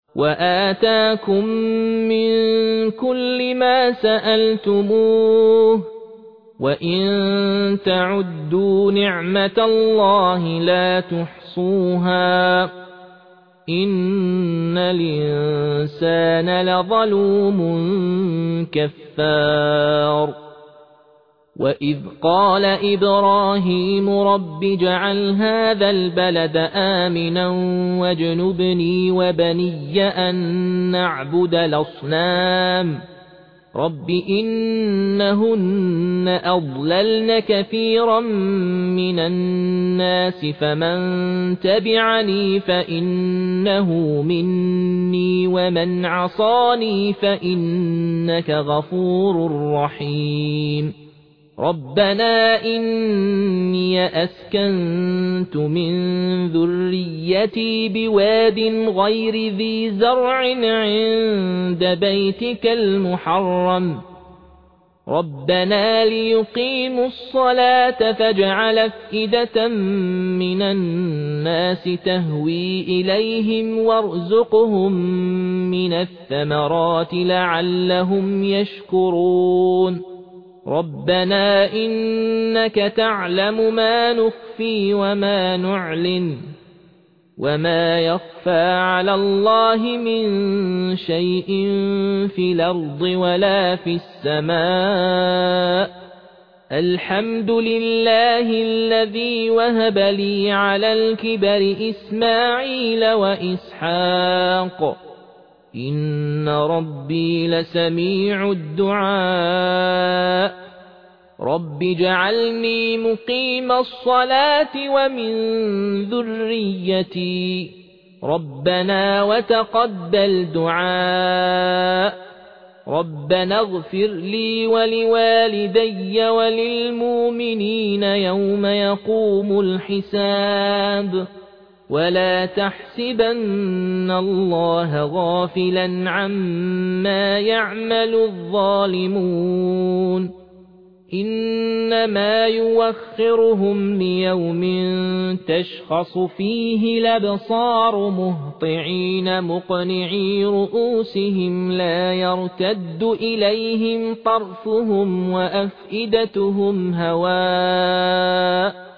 وآتاكم من كل ما سألتموه وإن تعدوا نعمة الله لا تحصوها إن الإنسان لظلوم كفار وإذ قال إبراهيم رب اجعل هذا البلد آمنا واجنبني وبني أن نعبد الأصنام رب إنهن أضللن كثيرا من الناس فمن تبعني فإنه مني ومن عصاني فإنك غفور رحيم ربنا إني أسكنت من ذريتي بواد غير ذي زرع عند بيتك المحرم ربنا ليقيموا الصلاة فاجعل أفئدة من الناس تهوي إليهم وارزقهم من الثمرات لعلهم يشكرون ربنا إنك تعلم ما نخفي وما نعلن وما يخفى على الله من شيء في الأرض ولا في السماء الحمد لله الذي وهب لي على الكبر إسماعيل وإسحاق إن ربي لسميع الدعاء رب اجعلني مقيم الصلاة ومن ذريتي ربنا وتقبل دعاء ربنا اغفر لي ولوالدي وللمؤمنين يوم يقوم الحساب ولا تحسبن الله غافلا عما يعمل الظالمون إنما يوخرهم ليوم تشخص فيه الأبصار مهطعين مقنعي رؤوسهم لا يرتد إليهم طرفهم وأفئدتهم هواء